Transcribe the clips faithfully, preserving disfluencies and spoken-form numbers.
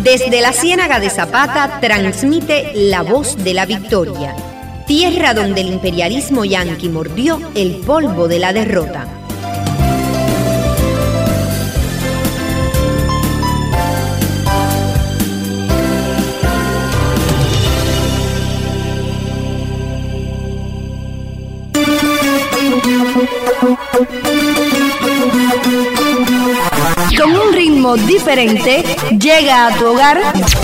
Desde la Ciénaga de Zapata transmite La Voz de la Victoria, tierra donde el imperialismo yanqui mordió el polvo de la derrota. Con un ritmo diferente, llega a tu hogar.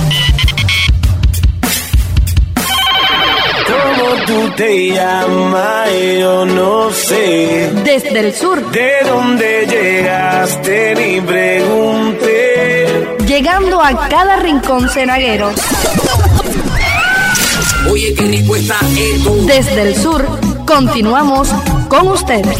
¿Cómo tú te llamas? Yo no sé. Desde el sur. ¿De dónde llegaste? Ni pregunté. Llegando a cada rincón cenaguero. Oye, qué rico está esto. Desde el sur, continuamos con ustedes.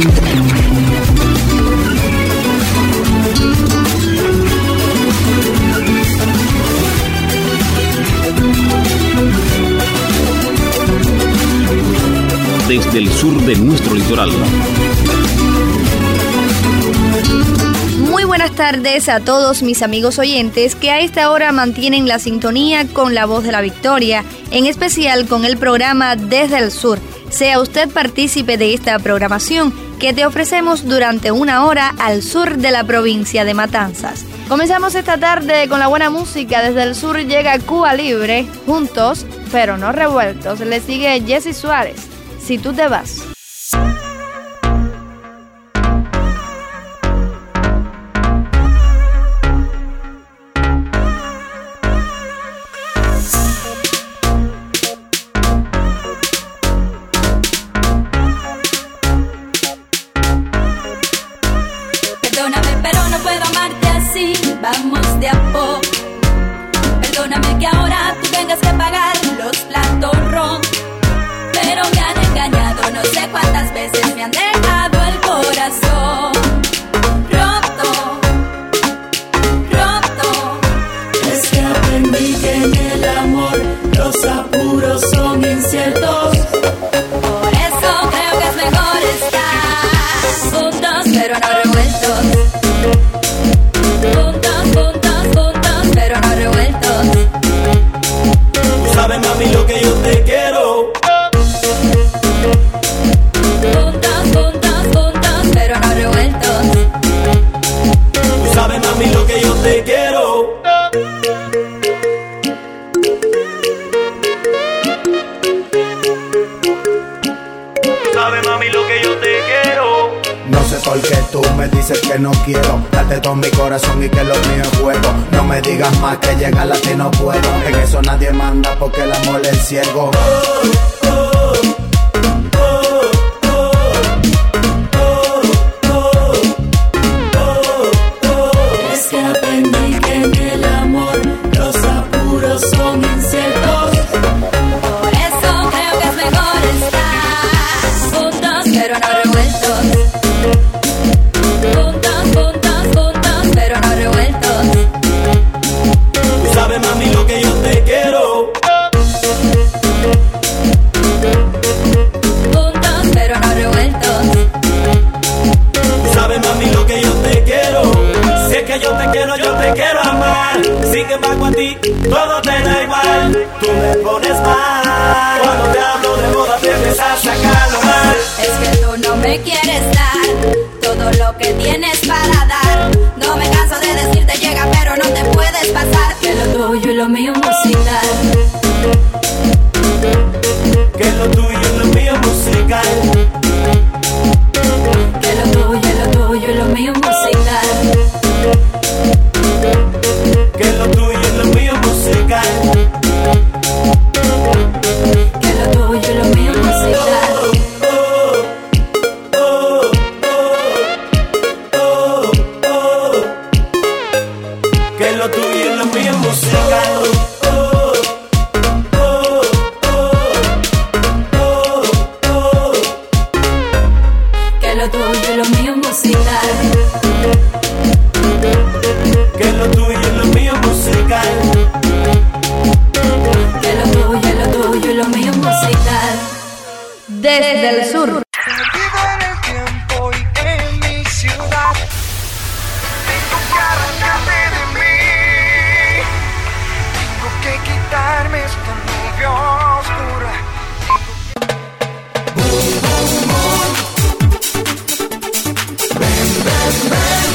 Desde el sur de nuestro litoral. Muy buenas tardes a todos mis amigos oyentes que a esta hora mantienen la sintonía con La Voz de la Victoria, en especial con el programa Desde el Sur. Sea usted partícipe de esta programación que te ofrecemos durante una hora al sur de la provincia de Matanzas. Comenzamos esta tarde con la buena música. Desde el sur llega Cuba Libre, juntos pero no revueltos. Le sigue Jesse Suárez, Si tú te vas. Perdóname, pero no puedo amarte así. Vamos de a poco. Perdóname que ahora tú tengas que pagar los platos rotos. Pero me han engañado, no sé cuántas veces me han dejado el corazón roto, roto. Es que aprendí que en el amor los apuros son inciertos. Por eso creo que es mejor estar juntos pero no revueltos. Juntos, juntos, juntos pero no revueltos. ¿Sabes, mami, lo que yo te quiero? ¿Sabes, mami, lo que yo te quiero? ¿Sabes, mami, lo que yo te quiero? No sé por qué tú me dices que no quiero darte todo mi corazón y que lo mío es juego. No me digas más que llegar a ti no puedo. En eso nadie manda porque el amor es ciego. Todo te da igual, tú me pones mal. Cuando te hablo de moda te empiezas a sacarlo mal. Es que tú no me quieres dar todo lo que tienes para dar. No me canso de decirte llega pero no te puedes pasar. Que lo tuyo y lo mío musical. Que lo tuyo y lo mío musical. Que lo tuyo y lo tuyo y lo mío musical. Que lo tuyo y lo mío musical. Que lo tuyo y lo mío musical. Oh, oh, oh, oh, oh. Que lo tuyo y lo mío musical. Oh, oh, oh, oh, oh. Que lo tuyo y lo mío musical. Que lo tuyo y lo mío musical. Que lo tuyo y lo tuyo y lo mío musical. Desde el sur. Perdido en el tiempo y en mi ciudad. Tengo que arrancarte de mí. calme esta nube oscura. Ven, ven, ven.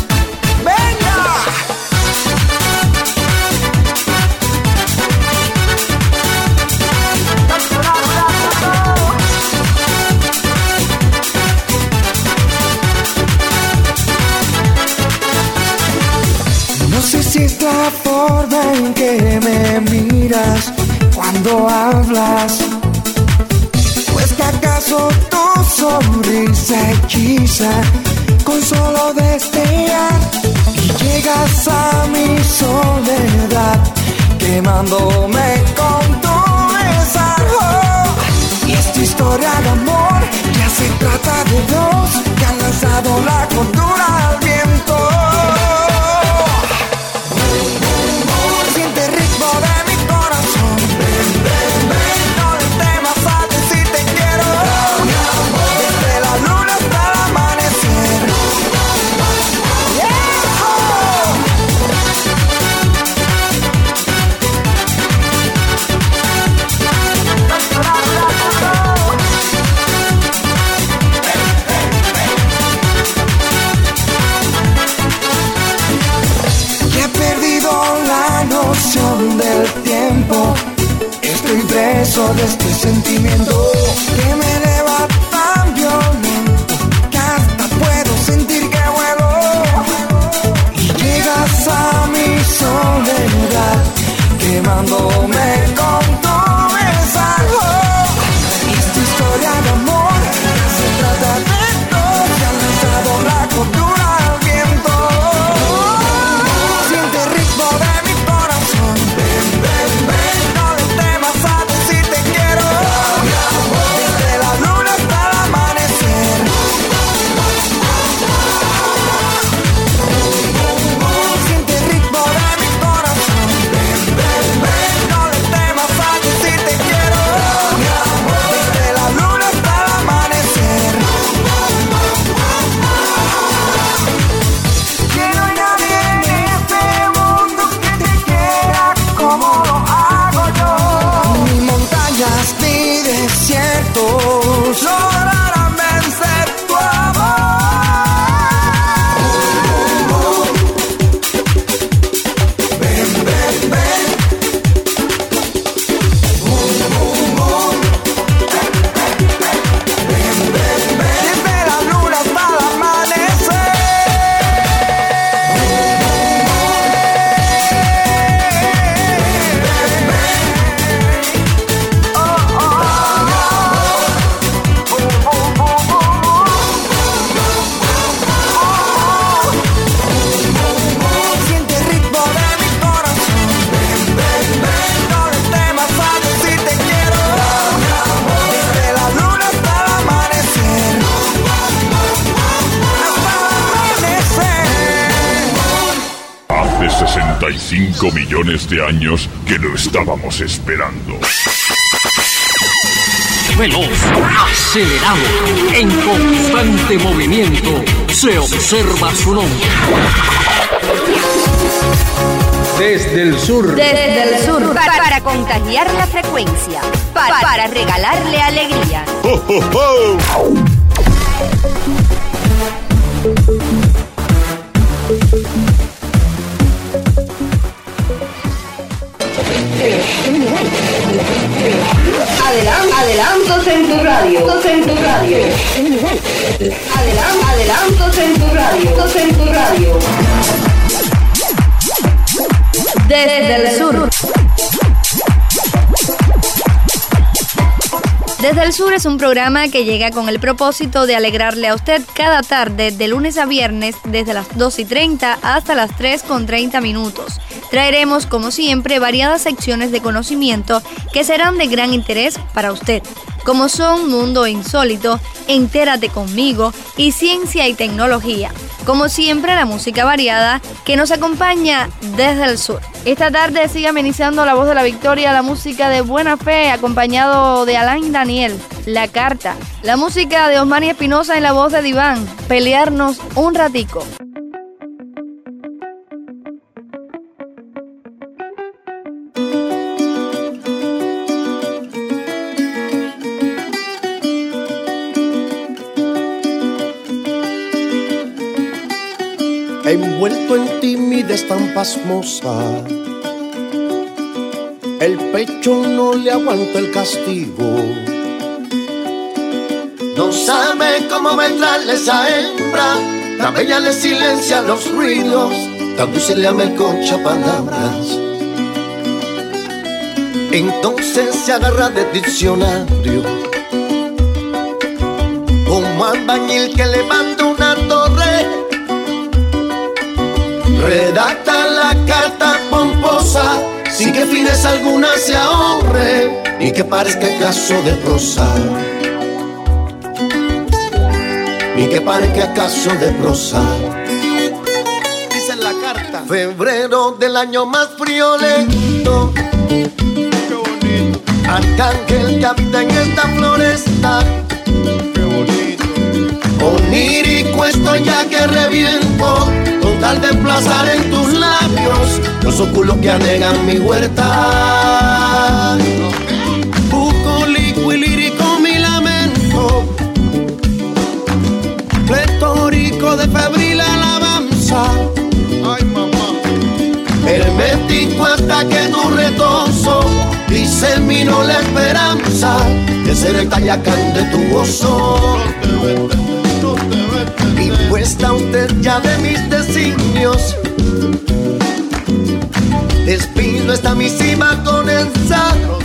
No sé si es la forma en que me miras cuando hablas, o es que acaso tu sonrisa hechiza con solo destellar y llegas a mi soledad quemándome con tu besar. Oh, y esta historia de amor ya se trata de dos que han lanzado la cordura al viento. Del tiempo, estoy preso de este sentimiento que me eleva tan violento que hasta puedo sentir que vuelo y llegas a mi soledad quemándome con tu besar. Oh, y esta historia de amor se trata de dos que han lanzado la cordura al viento. Siente el ritmo de mi corazón. Ven, ven, ven, no le temas a decir te quiero. Desde la luna hasta el amanecer. Siente el ritmo de mi corazón. Ven, ven, ven, no le temas a decir te quiero. Desde la luna hasta el amanecer. Que no hay nadie en este mundo que te quiera como lo hago yo. Ni montañas ni desiertos lograrán vencer tu amor. Ven, ven, ven. Ven, ven, ven. Desde la luna hasta el amanecer. Siente el ritmo de mi corazón. Ven, ven, ven, no le temas a decir te quiero. Desde la luna hasta el amanecer. Hasta el amanecer. Hace sesenta y cinco millones de años que lo estábamos esperando. Veloz, acelerado, en constante movimiento, se observa su nombre. Desde el sur. Desde el sur, para, para contagiar la frecuencia, para, para regalarle alegría. ¡Oh, oh, oh! Adelan- adelantos en tu radio, en tu radio. Adelan- adelantos en tu radio, en tu radio. Desde el sur. Desde el Sur es un programa que llega con el propósito de alegrarle a usted cada tarde, de lunes a viernes, desde las dos y treinta hasta las tres con treinta minutos. Traeremos, como siempre, variadas secciones de conocimiento que serán de gran interés para usted, como son Mundo Insólito, Entérate Conmigo y Ciencia y Tecnología. Como siempre, la música variada que nos acompaña desde el sur. Esta tarde sigue amenizando la voz de la victoria, la música de Buena Fe, acompañado de Alain Daniel, La Carta. La música de Osmani Espinosa en la voz de Diván, Pelearnos un ratico. envuelto en timidez tan pasmosa. El pecho no le aguanta el castigo. No sabe cómo vendrle esa hembra, la bella le silencia los ruidos, tan dulce le amelcocha palabras. Entonces se agarra de diccionario, como albañil que levanta una torre. Redacta la carta pomposa, sin que fines alguna se ahorre, ni que parezca caso de prosa, ni que parezca caso de prosa. Dice en la carta: febrero del año más friolento, arcángel que habita en esta floresta. Qué bonito. Onírico estoy ya que reviento, con tal de emplazar en tus labios los óculos que anegan mi huerta. Bucólico y lírico mi lamento, pletórico de febril alabanza. Ay, mamá. Hermético hasta que tu retozo diseminó la esperanza de ser el Tayacán de tu gozo. Y puesta usted ya de mis designios, despido esta misiva con el sacro.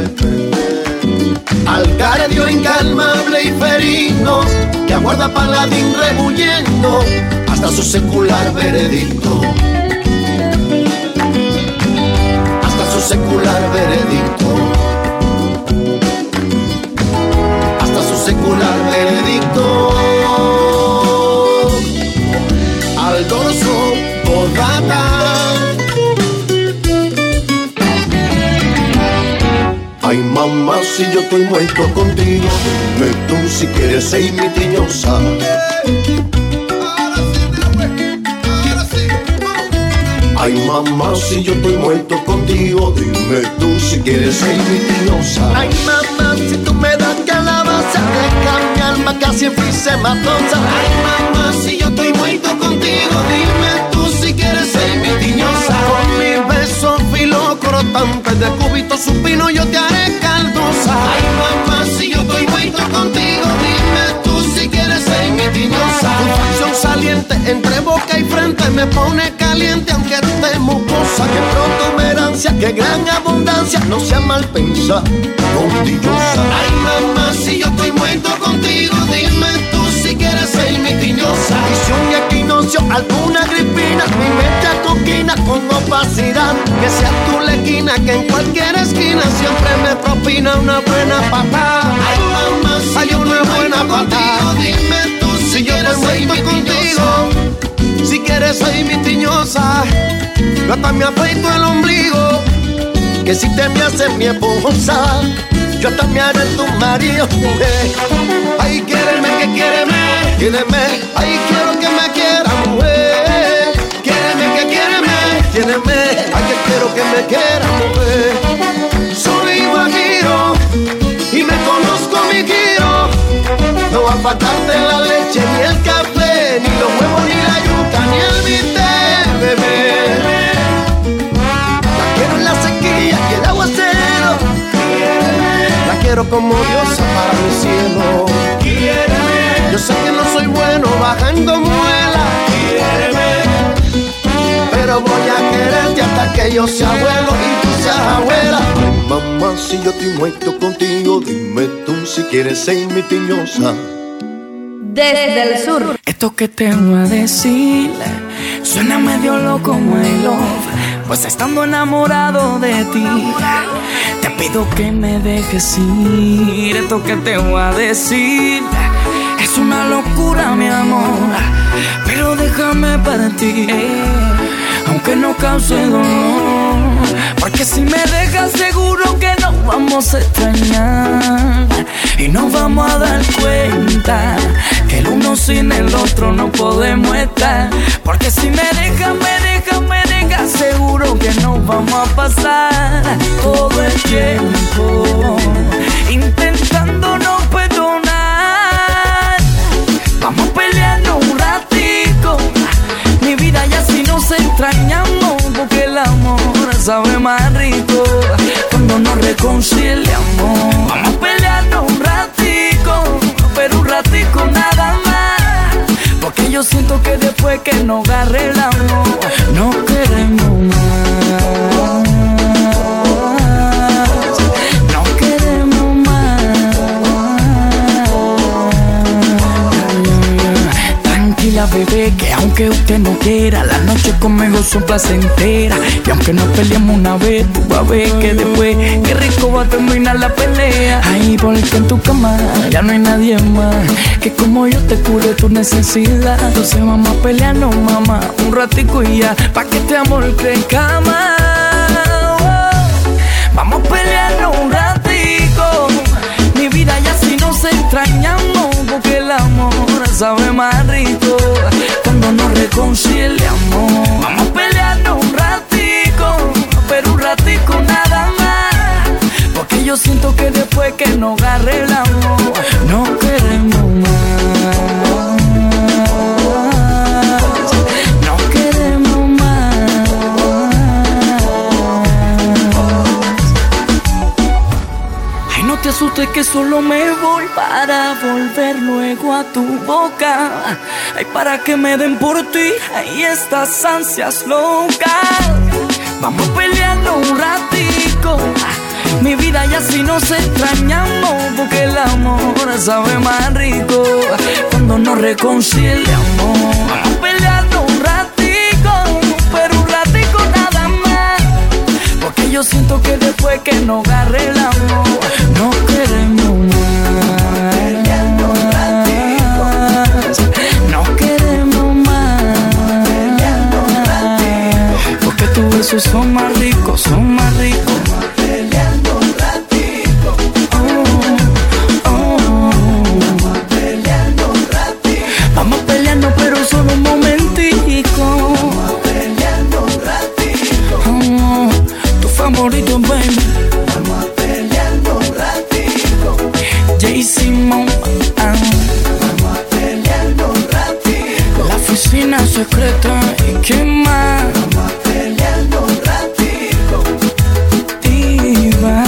Al cardio incalmable y ferino que aguarda paladín rebuyendo hasta su secular veredicto. Hasta su secular veredicto. Hasta su secular veredicto. Al dorso bordata. Ay, mamá, si yo estoy muerto contigo, dime tú si quieres ser mi tiñosa. Ay, mamá, si yo estoy muerto contigo, dime tú si quieres ser mi tiñosa. Ay, mamá, si tú me das calabaza, deja mi alma casi en fisematosa. Ay, mamá, si yo estoy muerto contigo, dime tú si quieres ser mi tiñosa. Con mis besos filo cortantes de cúbito supino yo te haré caldosa. Ay, mamá, si yo estoy muerto contigo, dime tú si quieres ser mi tiñosa. Tu facción saliente entre boca y frente me pone caliente aunque esté mucosa. Que protuberancia, que gran abundancia, no sea mal pensada, condillosa. Ay, mamá, si yo estoy muerto contigo, dime tú si quieres ser mi tiñosa. Y si un equinoccio, alguna gripina, mi mente acoquina con opacidad, que sea tu lequina, que en cualquier esquina siempre me propina una buena patada. Ay, mamá, si hay una buena patada. Dime tú si yo estoy muerto contigo, si quieres ser mi tiñosa. Yo hasta me afeito el ombligo, que si te me haces mi esposa, yo hasta me haré tu marido, mujer. Ay, quiéreme, que quiéreme, quiéreme. Ay, quiero que me quiera, mujer. Quiéreme, que quiéreme, quiéreme. Ay, que quiero que me quiera, mujer. Soy guajiro y me conozco mi giro. No va a faltarte la leche, ni el café, ni los huevos, ni la yuca, ni el bistec, bebé. La quiero en la sequía y el aguacero. La quiero como diosa para mi cielo. Yo sé que no soy bueno bajando muela, pero voy a quererte hasta que yo sea abuelo y tú seas abuela. Ay, mamá, si yo estoy muerto contigo, dime tú si quieres ser mi tiñosa. Desde el sur. Esto que te voy a decir suena medio loco, my love, pues estando enamorado de ti, te pido que me dejes ir. Esto que te voy a decir es una locura, mi amor, pero déjame partir, aunque no cause dolor, porque si me dejas seguro que nos vamos a extrañar y nos vamos a dar cuenta que el uno sin el otro no podemos estar. Porque si me dejas, me dejas, me dejas, seguro que nos vamos a pasar todo el tiempo intentando no perdonar. Vamos peleando un ratico, mi vida yo siento que después que nos agarre el amor, no queremos más. No queremos más. Tranquila, bebé, que aunque usted no quiera, la noche conmigo son placenteras. Y aunque nos peleemos una vez, tú vas a ver que después, qué rico va a terminar la pelea. Ahí porque en tu cama ya no hay nadie más que como yo te cure tu necesidad. Entonces vamos a pelearnos, mamá, un ratico y ya, pa' que este amor crezca más. Vamos a pelearnos un ratico, mi vida, ya si nos extrañamos, porque el amor sabe más rico cuando nos reconciliamos. Vamos a pelearnos un ratico, pero un ratico nada más, porque yo siento que después que nos agarre el amor, no queremos más. No queremos más. Ay, no te asustes que solo me voy para volver luego a tu boca. Ay, para que me den por ti, ay, estas ansias locas. Vamos a pelearnos un ratico, mi vida, ya si nos extrañamos, porque el amor sabe más rico cuando nos reconciliamos. Vamos a pelearnos un ratico, pero un ratico nada más, porque yo siento que después que nos agarre el amor, no queremos más. Peleando un ratito, no queremos más. Peleando un ratito, porque tus besos son más ricos, son más ricos. Vamos a pelearnos, pero solo un momentico. Vamos a pelearnos un ratito. Oh, tu favorito, baby. Vamos a pelearnos un ratito. J-Simon. Ah. Vamos a pelearnos un ratito. La oficina secreta y qué más. Vamos a pelearnos un ratito. Diva.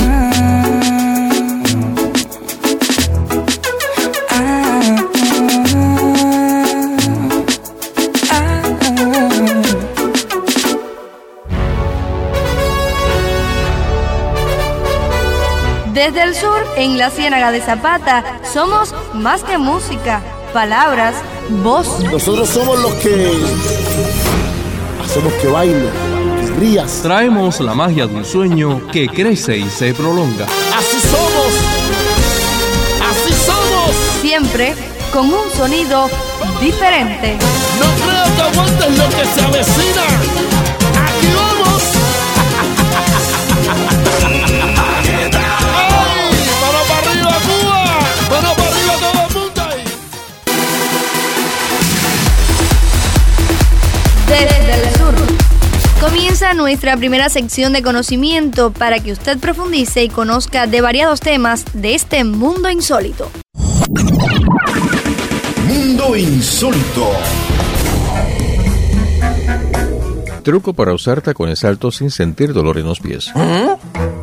Desde el sur, en la Ciénaga de Zapata, somos más que música, palabras, voz. Nosotros somos los que hacemos que baile, que rías. Traemos la magia de un sueño que crece y se prolonga. Así somos, así somos. Siempre con un sonido diferente. No creo que aguantes lo que se avecina. Aquí vamos. Desde el sur comienza nuestra primera sección de conocimiento para que usted profundice y conozca de variados temas de este mundo insólito. Mundo insólito. Truco para usar tacones altos sin sentir dolor en los pies. ¿Ah?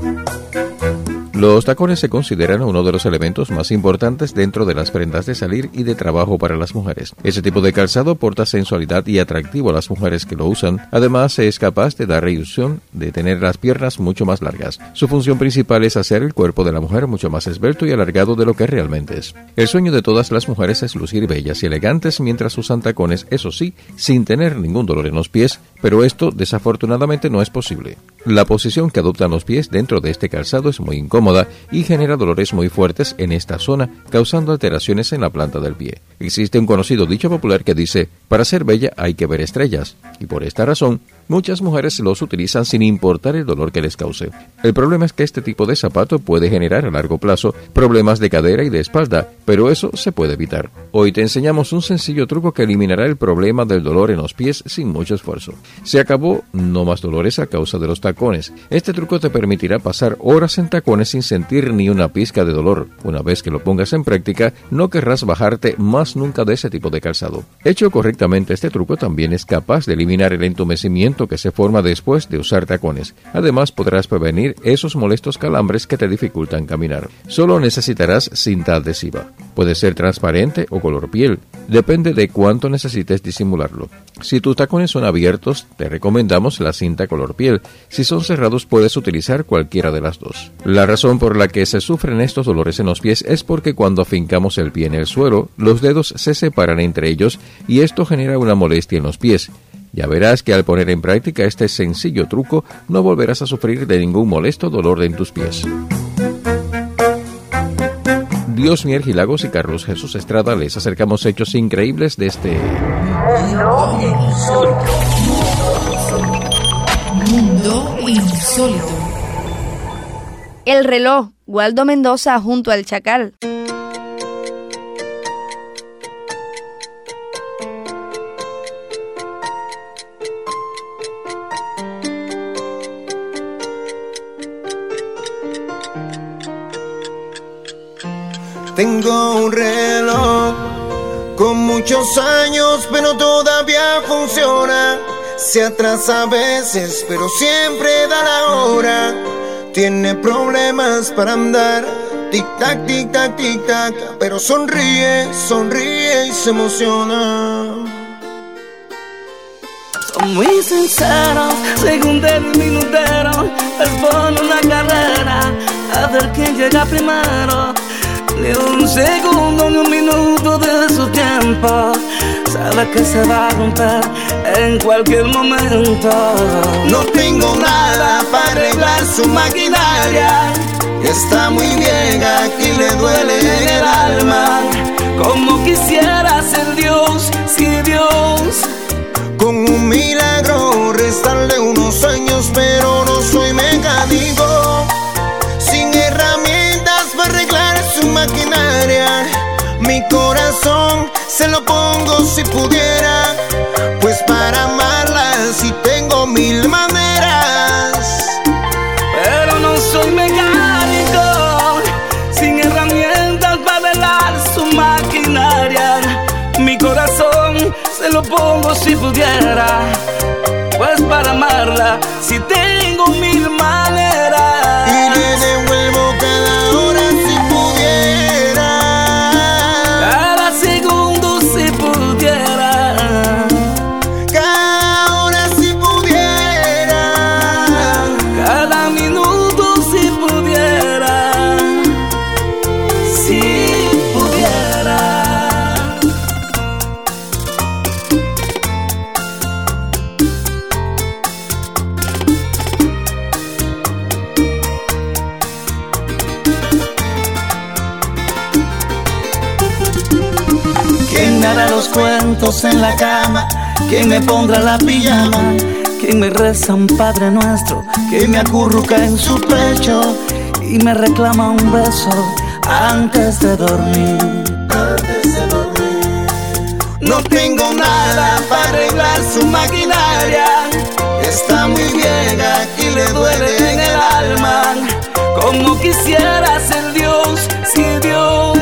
Los tacones se consideran uno de los elementos más importantes dentro de las prendas de salir y de trabajo para las mujeres. Ese tipo de calzado aporta sensualidad y atractivo a las mujeres que lo usan. Además, es capaz de dar ilusión de tener las piernas mucho más largas. Su función principal es hacer el cuerpo de la mujer mucho más esbelto y alargado de lo que realmente es. El sueño de todas las mujeres es lucir bellas y elegantes mientras usan tacones, eso sí, sin tener ningún dolor en los pies, pero esto desafortunadamente no es posible. La posición que adoptan los pies dentro de este calzado es muy incómoda y genera dolores muy fuertes en esta zona, causando alteraciones en la planta del pie. Existe un conocido dicho popular que dice: para ser bella hay que ver estrellas, y por esta razón, muchas mujeres los utilizan sin importar el dolor que les cause. El problema es que este tipo de zapato puede generar a largo plazo problemas de cadera y de espalda, pero eso se puede evitar. Hoy te enseñamos un sencillo truco que eliminará el problema del dolor en los pies sin mucho esfuerzo. Se acabó, no más dolores a causa de los tacones. Este truco te permitirá pasar horas en tacones sin sentir ni una pizca de dolor. Una vez que lo pongas en práctica, no querrás bajarte más nunca de ese tipo de calzado. Hecho correctamente, este truco también es capaz de eliminar el entumecimiento que se forma después de usar tacones. Además, podrás prevenir esos molestos calambres que te dificultan caminar. Solo necesitarás cinta adhesiva. Puede ser transparente o color piel. Depende de cuánto necesites disimularlo. Si tus tacones son abiertos, te recomendamos la cinta color piel. Si son cerrados, puedes utilizar cualquiera de las dos. La razón por la que se sufren estos dolores en los pies es porque cuando afincamos el pie en el suelo, los dedos se separan entre ellos y esto genera una molestia en los pies. Ya verás que al poner en práctica este sencillo truco, no volverás a sufrir de ningún molesto dolor en tus pies. Dios Mier Gilagos y Carlos Jesús Estrada les acercamos hechos increíbles de este Mundo Insólito. Mundo Insólito. El reloj, Waldo Mendoza junto al Chacal. Tengo un reloj con muchos años, pero todavía funciona. Se atrasa a veces, pero siempre da la hora. Tiene problemas para andar, tic-tac, tic-tac, tic-tac, pero sonríe, sonríe y se emociona. Son muy sinceros, segundero y minutero, les pone una carrera a ver quién llega primero. Ni un segundo ni un minuto de su tiempo, sabe que se va a romper en cualquier momento. No tengo nada para arreglar su maquinaria, está muy vieja y le duele en el alma. Como quisiera ser Dios, si Dios con un milagro restarle unos años, pero no soy mecánico, sin herramientas para arreglar su maquinaria. Mi corazón se lo pongo si pudiera, pues para amarla si tengo mil maneras. Pero no soy mecánico, sin herramientas para arreglar su maquinaria. Mi corazón se lo pongo si pudiera, pues para amarla si tengo mil maneras. Y le devuelvo cada hora si pudiera, cada segundo si pudiera, cada hora si pudiera, cada minuto si pudiera, si pudiera. ¿Quién me hará los cuentos en la cama? ¿Quién me pondrá la pijama? ¿Quién me reza un Padre Nuestro? ¿Quién me acurruca en su pecho y me reclama un beso antes de dormir? Antes de dormir. No tengo nada para arreglar su maquinaria, está muy vieja y le duele en el alma. Como quisiera ser Dios, si Dios,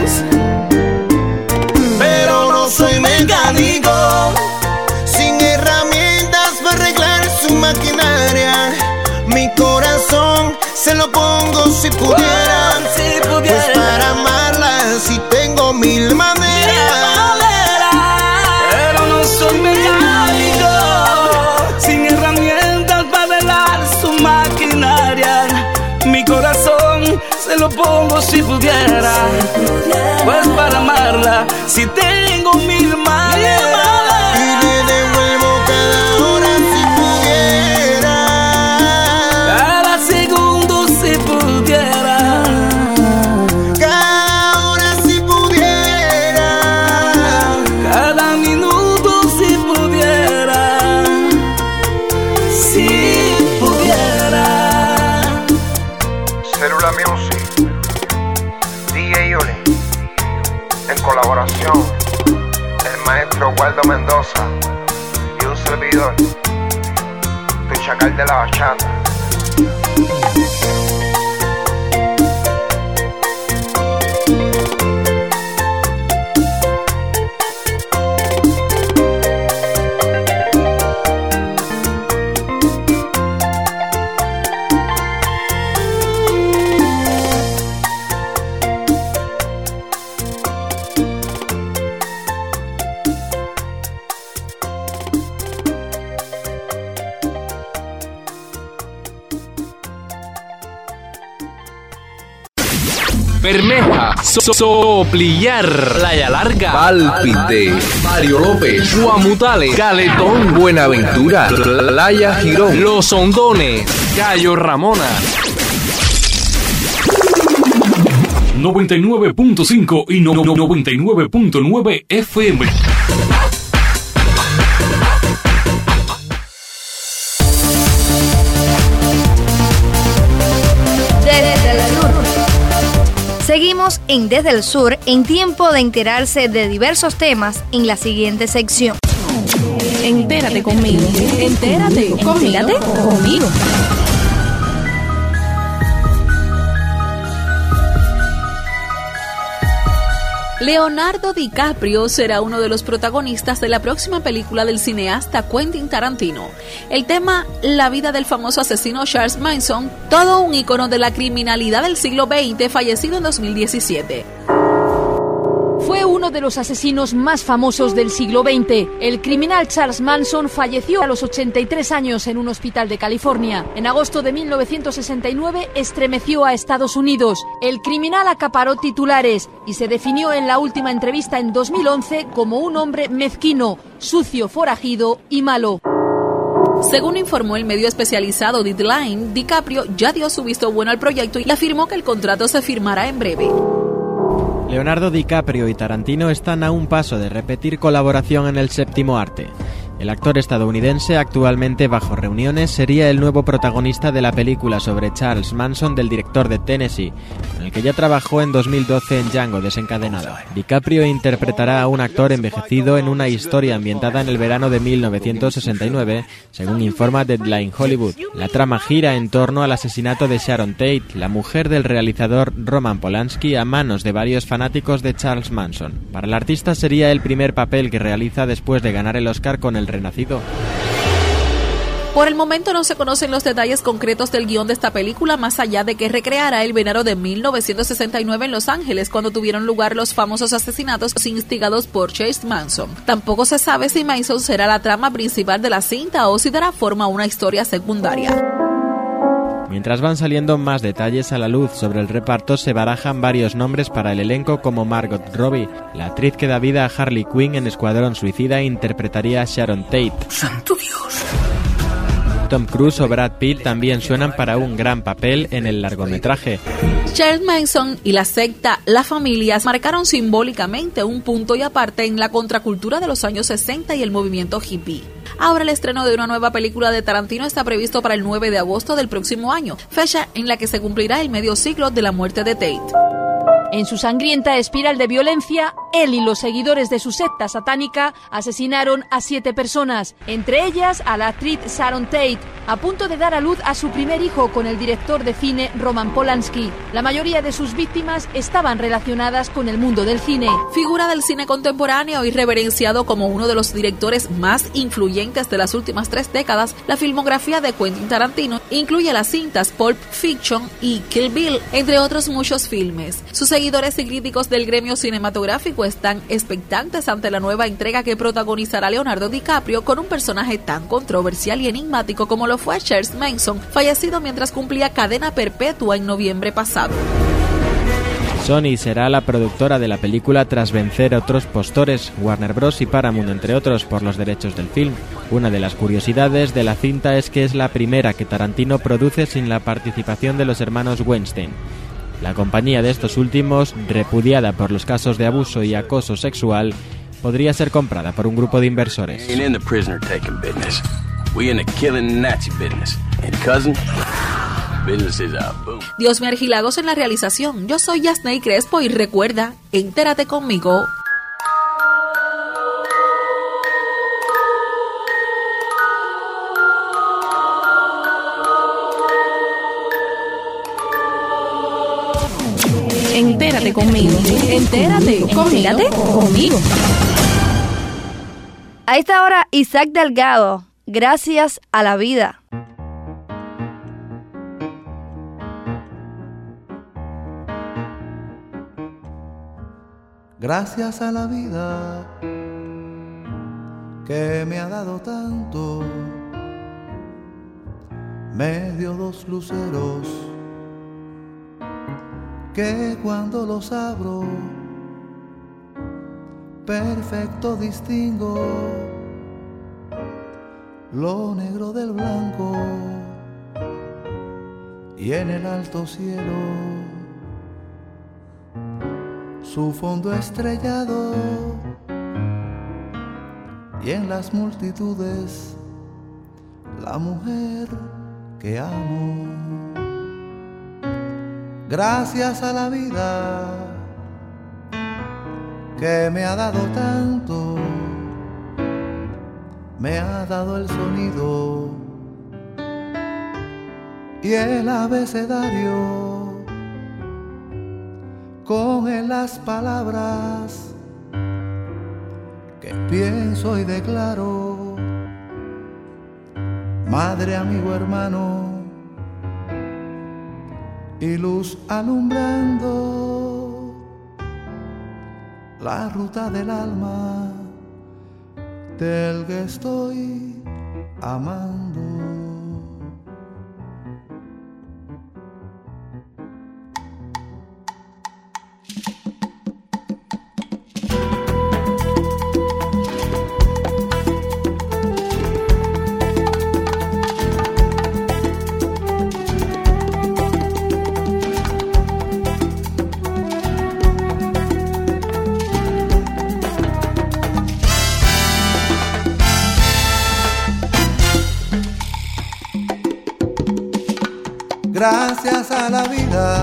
pero no soy mecánico, sin herramientas para arreglar su maquinaria. Mi corazón se lo pongo si pudiera, oh, si pudiera, pues para amarla si tengo mil maneras. Pero no soy mecánico, sin herramientas para arreglar su maquinaria. Mi corazón se lo pongo si pudiera, si pudiera, pues para amarla si tengo mil maneras. Y le devuelvo cada hora si pudiera, cada segundo si pudiera, cada hora si pudiera, cada minuto si pudiera, si pudiera. Célula Music, D J Oli, en colaboración el maestro Waldo Mendoza y un servidor, tu Chacal de la bachata. Bermeja, so- Soplillar, Playa Larga, Pálpite, Mario López, Guamutales, Caletón, Buenaventura, Playa Girón, Los Hondones, Cayo Ramona. noventa y nueve punto cinco y no- no- noventa y nueve punto nueve F M. Desde el sur. Seguimos en Desde el Sur, en tiempo de enterarse de diversos temas en la siguiente sección. Entérate conmigo. Entérate conmigo. Entérate conmigo. Leonardo DiCaprio será uno de los protagonistas de la próxima película del cineasta Quentin Tarantino. El tema, la vida del famoso asesino Charles Manson, todo un ícono de la criminalidad del siglo veinte, fallecido en dos mil diecisiete. Fue uno de los asesinos más famosos del siglo veinte. El criminal Charles Manson falleció a los ochenta y tres años en un hospital de California. En agosto de mil novecientos sesenta y nueve estremeció a Estados Unidos. El criminal acaparó titulares y se definió en la última entrevista en dos mil once como un hombre mezquino, sucio, forajido y malo. Según informó el medio especializado Deadline, DiCaprio ya dio su visto bueno al proyecto y afirmó que el contrato se firmará en breve. Leonardo DiCaprio y Tarantino están a un paso de repetir colaboración en el séptimo arte. El actor estadounidense, actualmente bajo reuniones, sería el nuevo protagonista de la película sobre Charles Manson del director de Tennessee, con el que ya trabajó en dos mil doce en Django desencadenado. DiCaprio interpretará a un actor envejecido en una historia ambientada en el verano de mil novecientos sesenta y nueve, según informa Deadline Hollywood. La trama gira en torno al asesinato de Sharon Tate, la mujer del realizador Roman Polanski, a manos de varios fanáticos de Charles Manson. Para el artista sería el primer papel que realiza después de ganar el Oscar con El Renacido. Por el momento no se conocen los detalles concretos del guión de esta película, más allá de que recreará el verano de mil novecientos sesenta y nueve en Los Ángeles, cuando tuvieron lugar los famosos asesinatos instigados por Charles Manson. Tampoco se sabe si Manson será la trama principal de la cinta o si dará forma a una historia secundaria. Mientras van saliendo más detalles a la luz sobre el reparto, se barajan varios nombres para el elenco, como Margot Robbie. La actriz que da vida a Harley Quinn en Escuadrón Suicida interpretaría a Sharon Tate. ¡Santo Dios! Tom Cruise o Brad Pitt también suenan para un gran papel en el largometraje. Charles Manson y la secta La Familia marcaron simbólicamente un punto y aparte en la contracultura de los años sesenta y el movimiento hippie. Ahora el estreno de una nueva película de Tarantino está previsto para el nueve de agosto del próximo año, fecha en la que se cumplirá el medio siglo de la muerte de Tate. En su sangrienta espiral de violencia, él y los seguidores de su secta satánica asesinaron a siete personas, entre ellas a la actriz Sharon Tate, a punto de dar a luz a su primer hijo con el director de cine Roman Polanski. La mayoría de sus víctimas estaban relacionadas con el mundo del cine. Figura del cine contemporáneo y reverenciado como uno de los directores más influyentes de las últimas tres décadas, la filmografía de Quentin Tarantino incluye las cintas Pulp Fiction y Kill Bill, entre otros muchos filmes. Sus seguidores y críticos del gremio cinematográfico están expectantes ante la nueva entrega que protagonizará Leonardo DiCaprio con un personaje tan controversial y enigmático como lo fue Charles Manson, fallecido mientras cumplía cadena perpetua en noviembre pasado. Sony será la productora de la película tras vencer a otros postores, Warner Bros. Y Paramount, entre otros, por los derechos del film. Una de las curiosidades de la cinta es que es la primera que Tarantino produce sin la participación de los hermanos Weinstein. La compañía de estos últimos, repudiada por los casos de abuso y acoso sexual, podría ser comprada por un grupo de inversores. Dios me argilagos en la realización. Yo soy Yasney Crespo y recuerda, entérate conmigo. Entérate conmigo. Entérate conmigo. Entérate conmigo. A esta hora, Isaac Delgado, gracias a la vida. Gracias a la vida que me ha dado tanto, me dio dos luceros que cuando los abro, perfecto distingo lo negro del blanco, y en el alto cielo su fondo estrellado, y en las multitudes la mujer que amo. Gracias a la vida que me ha dado tanto, me ha dado el sonido y el abecedario, con él las palabras que pienso y declaro. Madre, amigo, hermano, y luz alumbrando la ruta del alma del que estoy amando. Gracias a la vida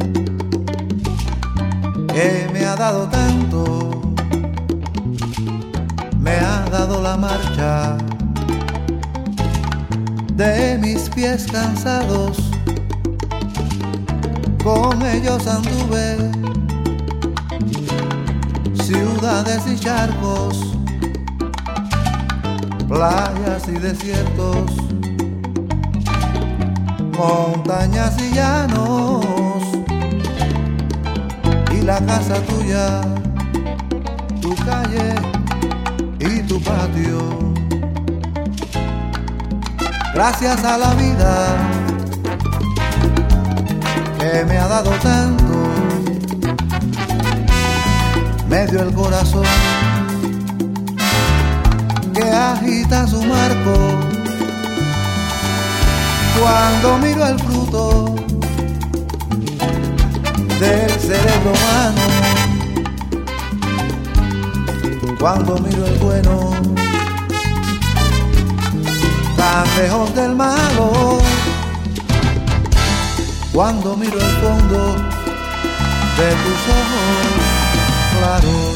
que me ha dado tanto, me ha dado la marcha de mis pies cansados, con ellos anduve ciudades y charcos, playas y desiertos, montañas y llanos, y la casa tuya, tu calle y tu patio. Gracias a la vida que me ha dado tanto, me dio el corazón que agita su marco. Cuando miro el fruto del cerebro humano, cuando miro el bueno tan lejos del malo, cuando miro el fondo de tus ojos claros.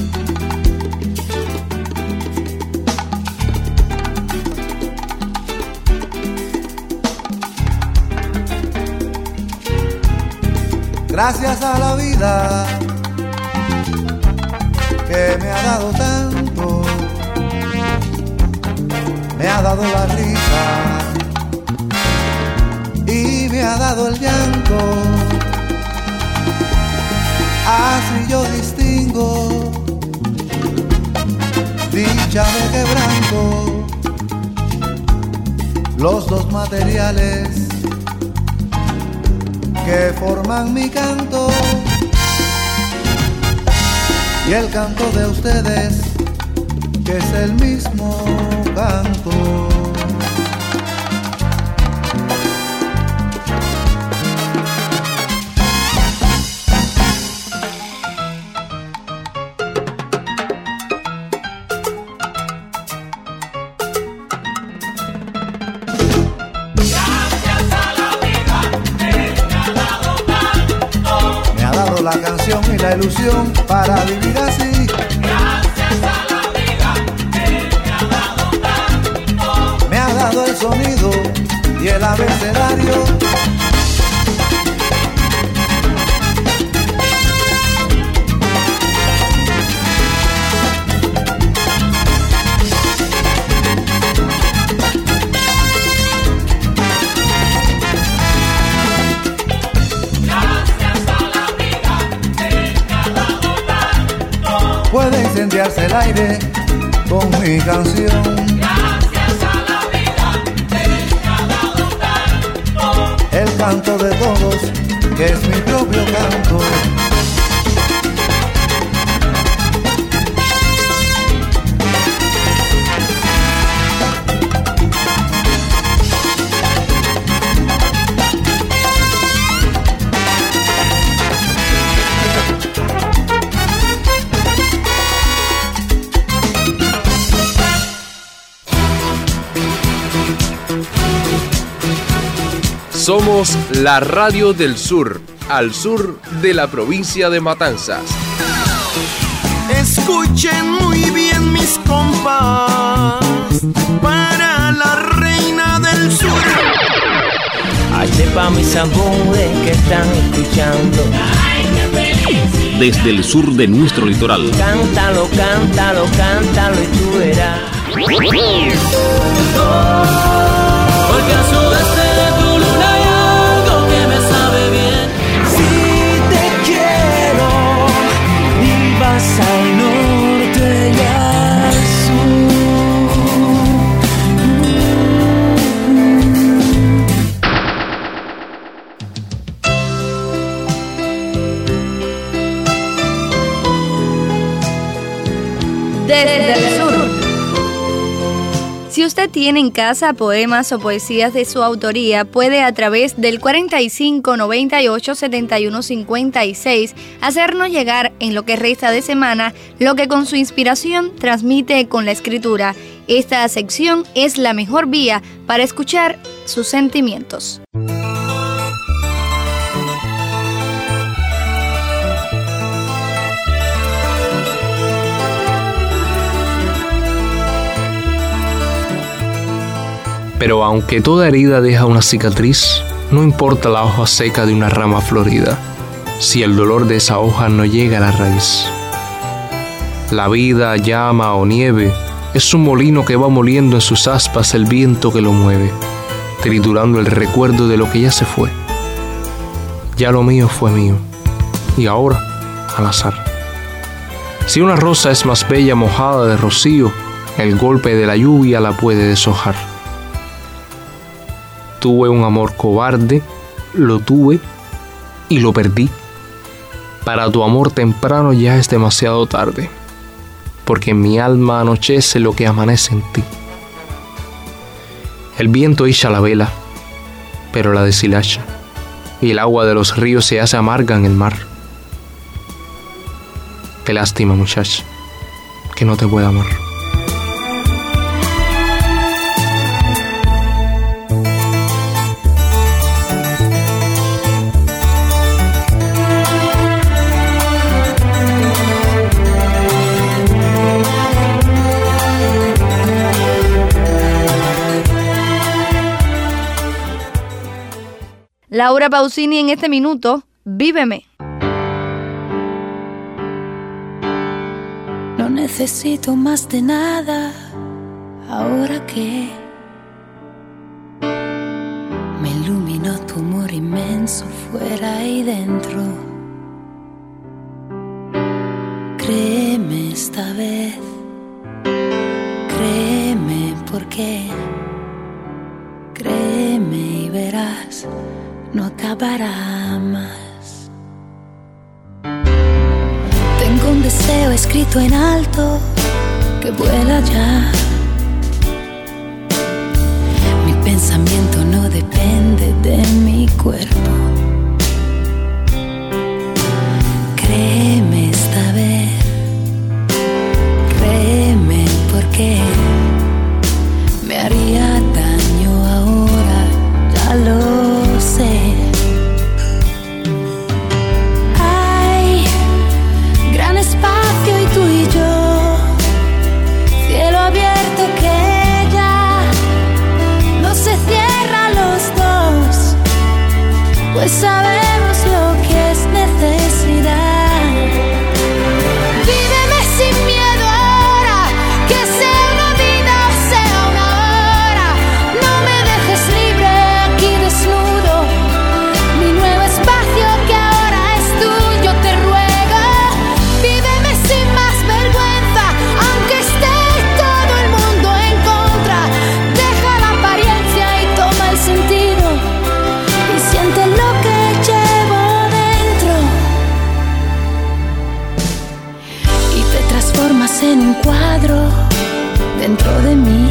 Gracias a la vida que me ha dado tanto, me ha dado la risa y me ha dado el llanto. Así yo distingo dicha de quebranto, los dos materiales que forman mi canto y el canto de ustedes, que es el mismo canto. La canción y la ilusión para vivir así. Gracias a la vida que me ha dado tanto, me ha dado el sonido y el abecedario. Puede incendiarse el aire con mi canción. Gracias a la vida que me ha dado tanto, el canto de todos que es mi propio canto. Somos la radio del sur, al sur de la provincia de Matanzas. Escuchen muy bien mis compas, para la reina del sur. Este pa' mis amores que están escuchando. Desde el sur de nuestro litoral. Cántalo, cántalo, cántalo y tú verás. Porque a su vez de tu luna hay algo que me sabe bien. Si te quiero y vas al norte y al sur. Desde el sur. Si usted tiene en casa poemas o poesías de su autoría, puede a través del cuarenta y cinco, noventa y ocho, setenta y uno, cincuenta y seis hacernos llegar en lo que resta de semana lo que con su inspiración transmite con la escritura. Esta sección es la mejor vía para escuchar sus sentimientos. Pero aunque toda herida deja una cicatriz, no importa la hoja seca de una rama florida, si el dolor de esa hoja no llega a la raíz. La vida, llama o nieve, es un molino que va moliendo en sus aspas el viento que lo mueve, triturando el recuerdo de lo que ya se fue. Ya lo mío fue mío, y ahora al azar. Si una rosa es más bella mojada de rocío, el golpe de la lluvia la puede deshojar. Tuve un amor cobarde, lo tuve y lo perdí. Para tu amor temprano ya es demasiado tarde, porque en mi alma anochece lo que amanece en ti. El viento echa la vela, pero la deshilacha, y el agua de los ríos se hace amarga en el mar. Qué lástima, muchacha, que no te pueda amar. Laura Pausini en este minuto, Víveme. No necesito más de nada, ahora que me iluminó tu amor inmenso fuera y dentro. Créeme esta vez, créeme porque, créeme y verás, no acabará más. Tengo un deseo escrito en alto que vuela ya. Mi pensamiento no depende de mi cuerpo. Créeme esta vez, créeme porque me haría daño ahora, ya lo sé. Hay gran espacio y tú y yo, cielo abierto que ya no se cierra los dos, pues sabemos lo que es necesidad. cuadro dentro de mí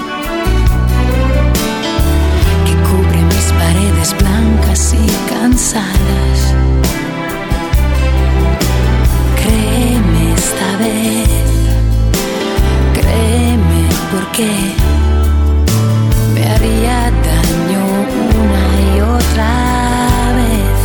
que cubre mis paredes blancas y cansadas. Créeme esta vez, créeme porque me haría daño una y otra vez.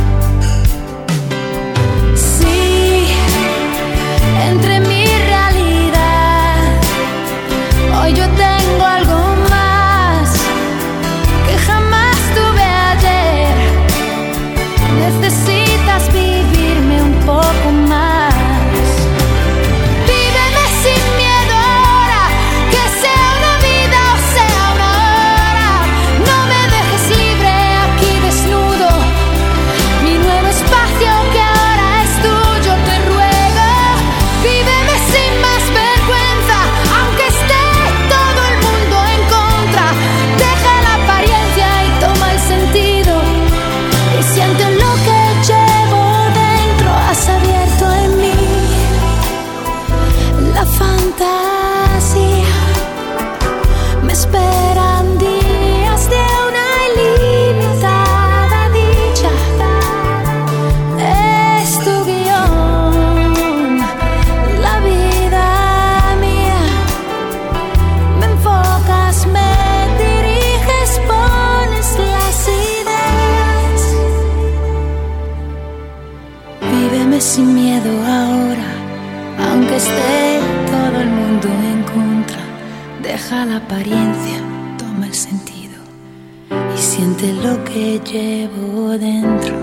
Sí, entre mi realidad, hoy yo tengo algo más que jamás tuve ayer. Necesitas vivirme un poco más. Víveme sin miedo ahora, que sea una vida o sea una hora. No me dejes libre aquí desnudo, mi nuevo espacio que ahora es tuyo, te ruego. Víveme sin más vergüenza, aunque esté todo el mundo en contra. Deja la apariencia y toma el sentido, y siente lo que llevo dentro. Has abierto en mí la fantasía, me esperan días de una ilimitada dicha. Es tu guión, la vida mía. Me enfocas, me diriges, pones las ideas. Víveme sin miedo ahora, aunque esté todo el mundo en contra. Deja la apariencia, toma el sentido, y siente lo que llevo dentro.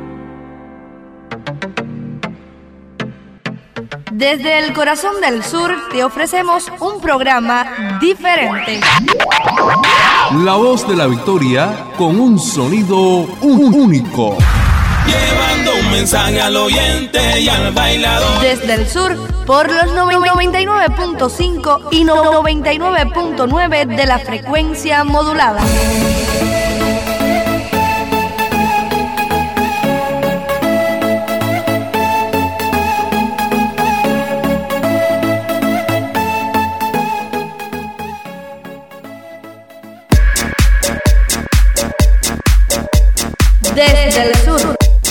Desde el corazón del sur te ofrecemos un programa diferente. La voz de la victoria con un sonido un- único. Llevando un mensaje al oyente y al bailador. Desde el sur, por los noventa y nueve punto cinco y noventa y nueve punto nueve de la frecuencia modulada. Desde el sur.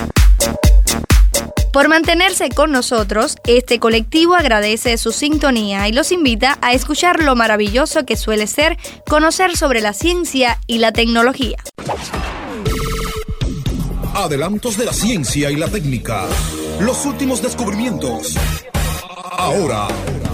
Por mantenerse con nosotros, este colectivo agradece su sintonía y los invita a escuchar lo maravilloso que suele ser conocer sobre la ciencia y la tecnología. Adelantos de la ciencia y la técnica. Los últimos descubrimientos. Ahora.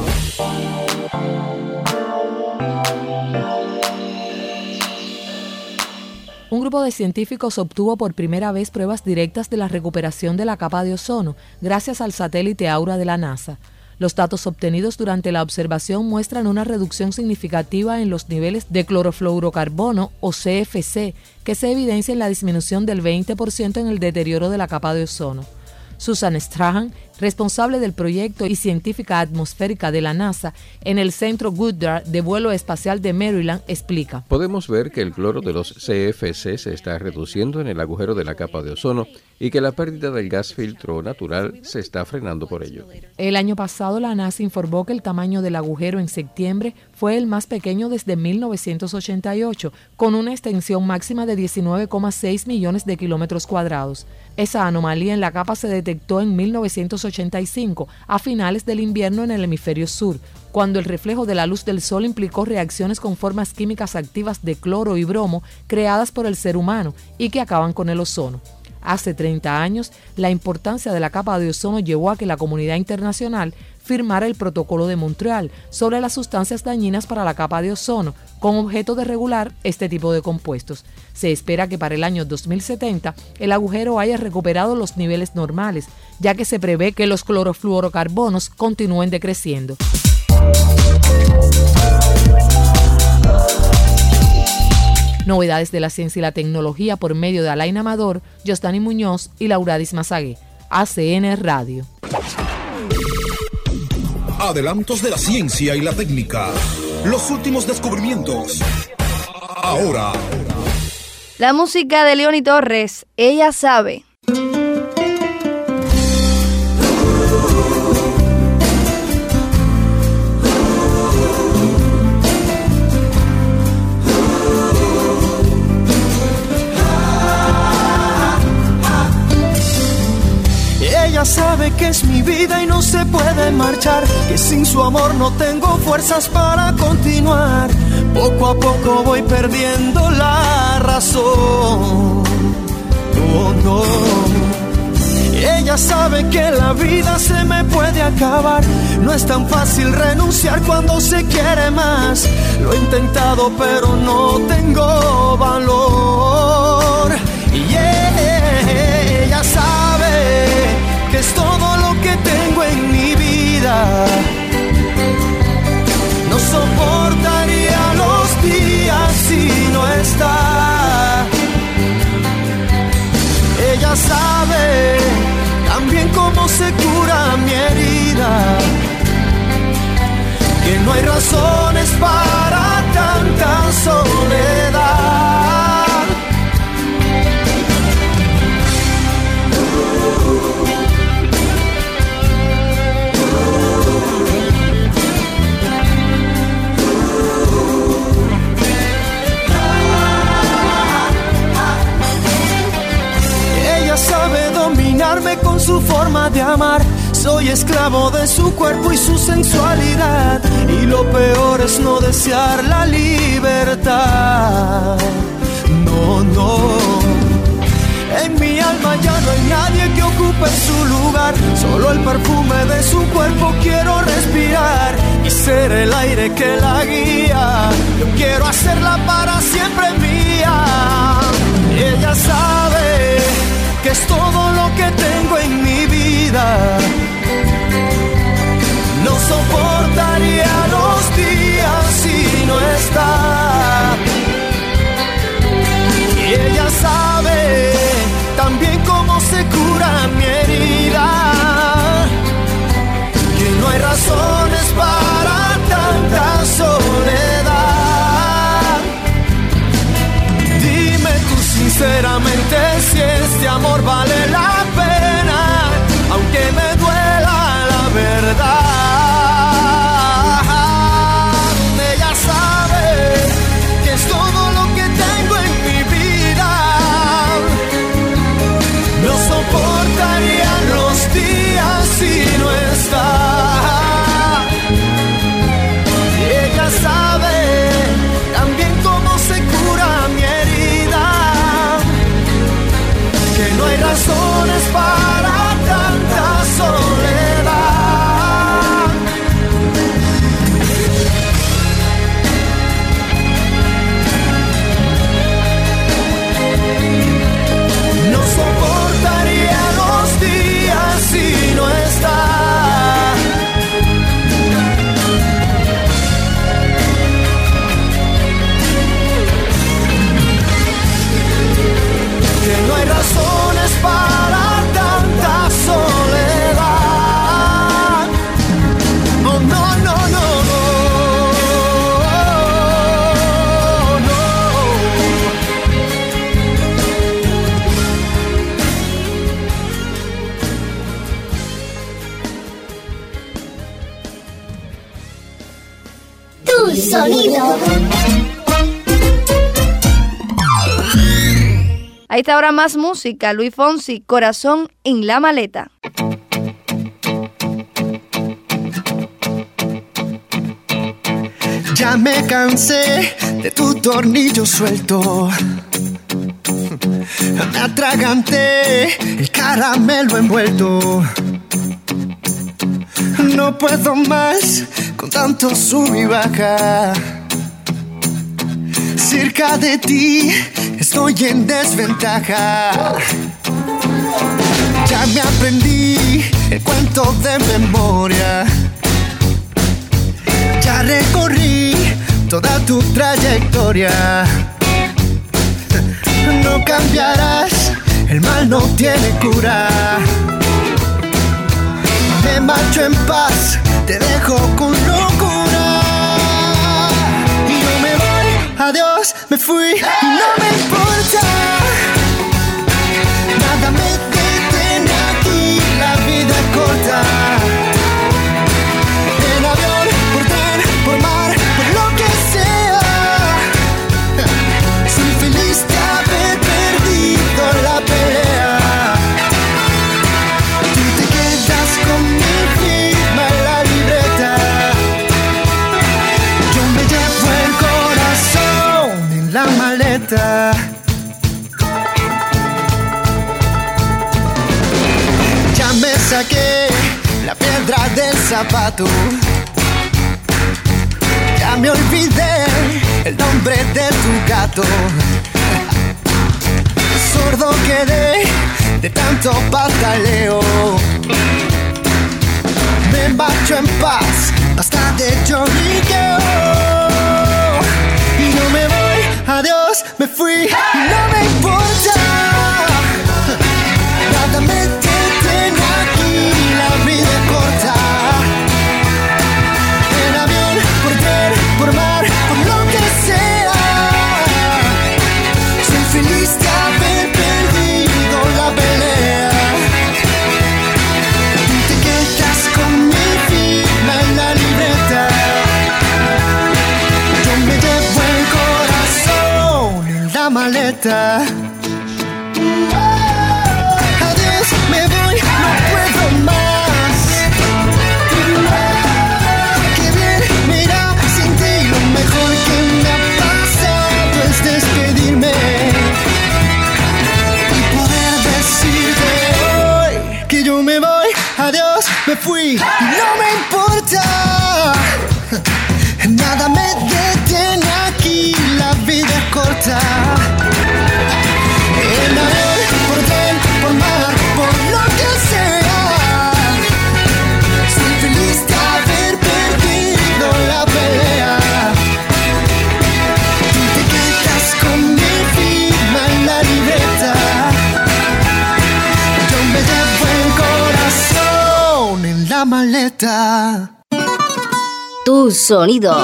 Un grupo de científicos obtuvo por primera vez pruebas directas de la recuperación de la capa de ozono gracias al satélite Aura de la NASA. Los datos obtenidos durante la observación muestran una reducción significativa en los niveles de clorofluorocarbono o C F C, que se evidencia en la disminución del veinte por ciento en el deterioro de la capa de ozono. Susan Strahan, responsable del proyecto y científica atmosférica de la NASA en el Centro Goddard de Vuelo Espacial de Maryland, explica. Podemos ver que el cloro de los C F C se está reduciendo en el agujero de la capa de ozono y que la pérdida del gas filtro natural se está frenando por ello. El año pasado la NASA informó que el tamaño del agujero en septiembre fue el más pequeño desde mil novecientos ochenta y ocho, con una extensión máxima de diecinueve coma seis millones de kilómetros cuadrados. Esa anomalía en la capa se detectó en mil novecientos ochenta y cinco, a finales del invierno en el hemisferio sur, cuando el reflejo de la luz del sol implicó reacciones con formas químicas activas de cloro y bromo creadas por el ser humano y que acaban con el ozono. Hace treinta años, la importancia de la capa de ozono llevó a que la comunidad internacional firmara el Protocolo de Montreal sobre las sustancias dañinas para la capa de ozono, con objeto de regular este tipo de compuestos. Se espera que para el año dos mil setenta el agujero haya recuperado los niveles normales, ya que se prevé que los clorofluorocarbonos continúen decreciendo. Novedades de la ciencia y la tecnología por medio de Alain Amador, Josdani Muñoz y Lauradis Mazagué. A C N Radio. Adelantos de la ciencia y la técnica. Los últimos descubrimientos. Ahora. La música de Leoni Torres, Ella Sabe. es mi vida y no se puede marchar, que sin su amor no tengo fuerzas para continuar. Poco a poco voy perdiendo la razón. Oh, no. Ella sabe que la vida se me puede acabar. No es tan fácil renunciar cuando se quiere más. Lo he intentado pero no tengo valor. Y ella sabe que es todo lo que tengo en mi vida. No soportaría los días si no está. Ella sabe también cómo se cura mi herida, que no hay razones para tanta soledad. Ella sabe dominarme con su forma de amar. Soy esclavo de su cuerpo y su sensualidad, y lo peor es no desear la libertad. No, no. En mi alma ya no hay nadie que ocupe su lugar. Solo el perfume de su cuerpo quiero respirar y ser el aire que la guía. Yo quiero hacerla para siempre mía. Ella sabe que es todo lo que tengo en mi vida. No soportaría los días si no está. Y ella sabe también cómo se cura mi herida, que no hay razones para tanta soledad. Dime tú sinceramente si este amor vale la pena, aunque me duela la verdad. Ella sabe que es todo lo que tengo en mi vida. No soportaría los días si no está. Y ella sabe también cómo se cura mi herida, que no hay razones para tanta soledad. No soportaría los días si no está. Que no hay razones para tanta soledad. Oh, no, no, no, no. Tu sonido. A esta hora más música, Luis Fonsi, Corazón en la maleta. Ya me cansé de tu tornillo suelto. Me atraganté el caramelo envuelto. No puedo más con tanto sub y baja. Cerca de ti estoy en desventaja. Ya me aprendí el cuento de memoria. Ya recorrí toda tu trayectoria. No cambiarás, el mal no tiene cura. Me marcho en paz, te dejo con locura. Y yo me voy, adiós, me fui, y no me importa. Nada me detiene aquí, la vida es corta. En avión, por tren, por mar, por lo que sea. Soy feliz de haber perdido la pelea. Tú te quedas con maleta. Ya me saqué la piedra del zapato. Ya me olvidé el nombre de tu gato. Sordo quedé de tanto pataleo. Me marcho en paz, basta de lloriqueo. Y no me voy, adiós, me fui, y no me importa. Nada me detiene aquí, la vida es corta. En avión, por tren, por mar, por lo que sea. Soy feliz de haber perdido la pelea. Tú te quedas con mi firma en la libreta. Yo me llevo el corazón en la maleta. Adiós, me voy, no puedo más. Qué bien, mira, sin ti lo mejor que me ha pasado es despedirme y poder decirte hoy que yo me voy, adiós, me fui, y no me importa. Nada me detiene aquí, la vida es corta. En avión, por tren, por mar, por lo que sea. Soy feliz de haber perdido la pelea. Tú te quedas con mi firma en la libreta. Yo me llevo el corazón en la maleta. Tu sonido.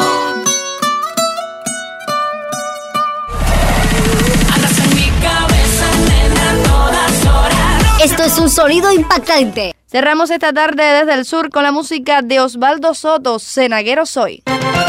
Esto es un sonido impactante. Cerramos esta tarde desde el sur con la música de Osvaldo Soto, Cenaguero Soy.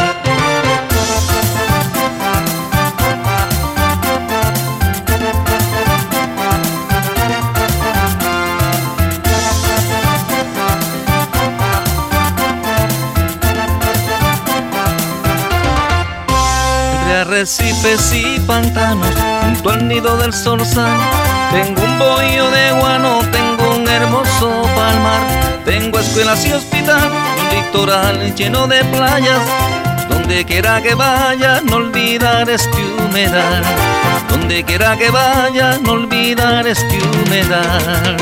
Entre arrecifes y pantanos, junto al nido del zorzal, tengo un bohío de guano, tengo un hermoso palmar, tengo escuelas y hospital, un litoral lleno de playas. Donde quiera que vaya, no olvidar este humedal. Donde quiera que vaya, no olvidar este humedal.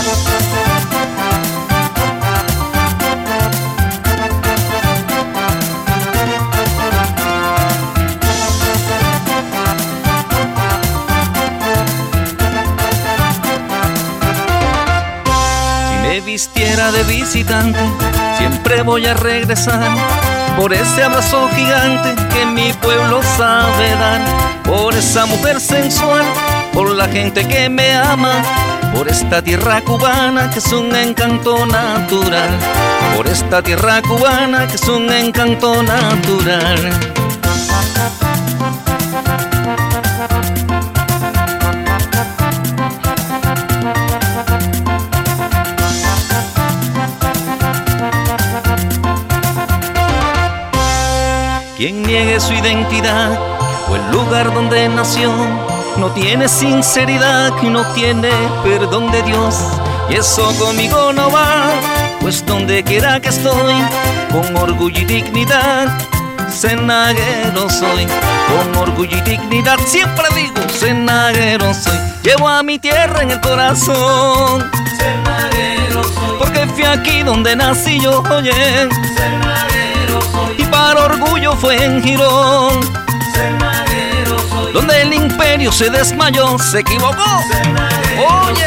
Vistiera de visitante, siempre voy a regresar por ese abrazo gigante que mi pueblo sabe dar, por esa mujer sensual, por la gente que me ama, por esta tierra cubana que es un encanto natural, por esta tierra cubana que es un encanto natural. Quien niegue su identidad o el lugar donde nació, no tiene sinceridad y no tiene perdón de Dios. Y eso conmigo no va, pues donde quiera que estoy, con orgullo y dignidad, cenaguero soy. Con orgullo y dignidad siempre digo, cenaguero soy. Llevo a mi tierra en el corazón, cenaguero soy. Porque fui aquí donde nací yo, oye, cenaguero soy. Y para orgullo fue en Girón, cenaguero soy. Donde el imperio se desmayó, se equivocó, oye.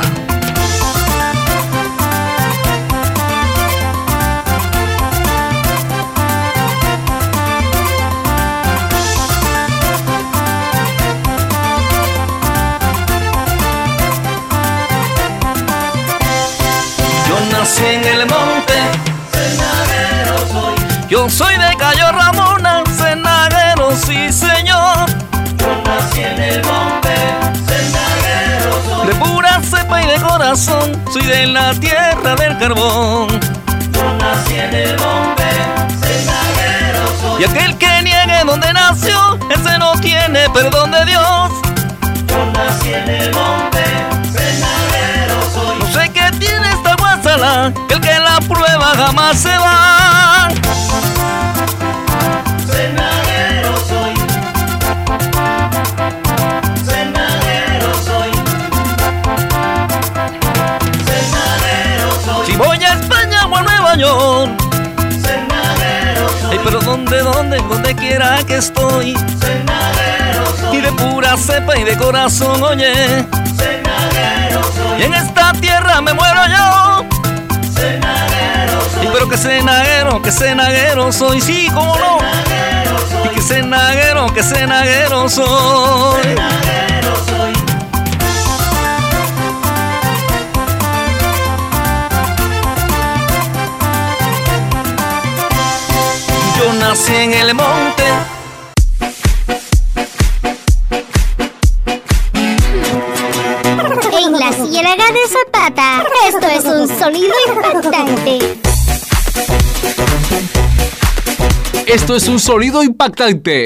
Nací en el monte, cenaguero soy. Yo soy de Cayo Ramona, cenaguero, sí señor. Yo nací en el monte, cenaguero soy. De pura cepa y de corazón, soy de la tierra del carbón. Yo nací en el monte, cenaguero soy. Y aquel que niegue donde nació, ese no tiene perdón de Dios. Yo nací en el monte, cenagero soy. No sé qué tiene esta guasala, que el que la prueba jamás se va. Cenagero soy. Cenagero soy. Cenagero soy. Si voy a España o a Nueva York, cenagero soy. Ay, pero donde, donde, donde quiera que estoy, cenagero soy. Y de pura cepa y de corazón, oye, cenagero soy. Y en esta tierra me muero yo. Cenagero soy. Y pero que cenaguero, que cenaguero soy, sí, cómo no. Y que cenaguero, que cenaguero soy. Cenagero soy. Yo nací en el monte. En la Ciénaga de Zapata, esto es un sonido impactante. Esto es un sonido impactante.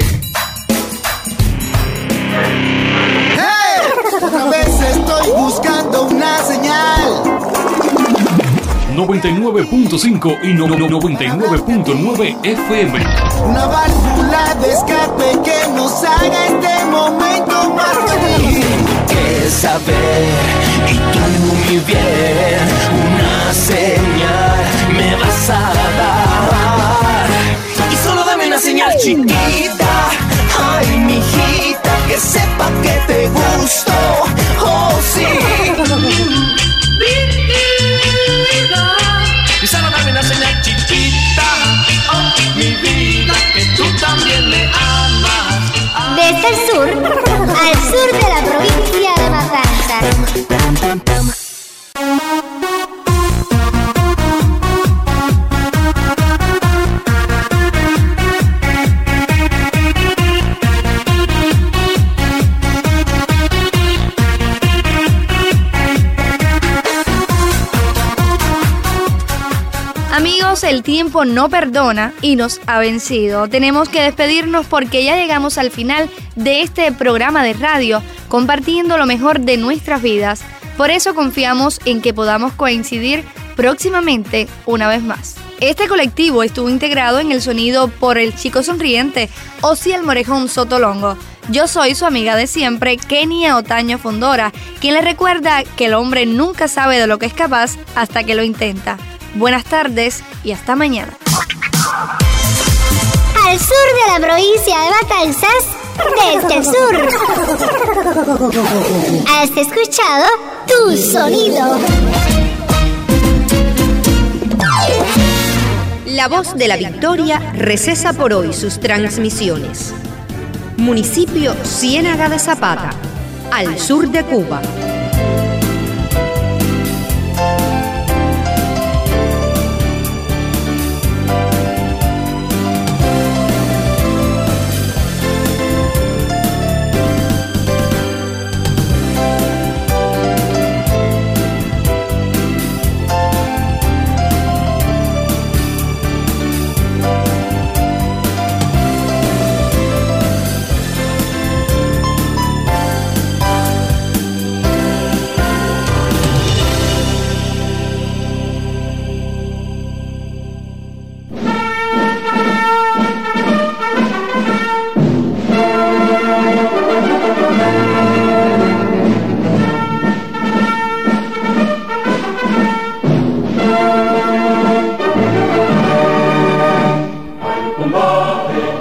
¡Hey! Otra vez estoy buscando una señal. noventa y nueve punto cinco y no- no- noventa y nueve punto nueve F M. Una válvula de escape que nos haga este momento más feliz. Que saber, y tú mi bien, una señal me vas a dar. Y solo dame una señal chiquita, ay mijita, que sepa que te gusto, oh sí. Y solo dame una señal chiquita, oh mi vida, que tú también me amas. Desde el sur, al sur de la provincia de Matanzas. Amigos, el tiempo no perdona y nos ha vencido. Tenemos que despedirnos porque ya llegamos al final de este programa de radio, compartiendo lo mejor de nuestras vidas. Por eso confiamos en que podamos coincidir próximamente una vez más. Este colectivo estuvo integrado en el sonido por el chico sonriente Osiel Morejón Sotolongo. Yo soy su amiga de siempre, Kenia Otaño Fondora, quien le recuerda que el hombre nunca sabe de lo que es capaz hasta que lo intenta. Buenas tardes y hasta mañana. Al sur de la provincia de Matanzas, desde el sur. Has escuchado Tu Sonido. La Voz de la Victoria recesa por hoy sus transmisiones. Municipio Ciénaga de Zapata, al sur de Cuba. Combate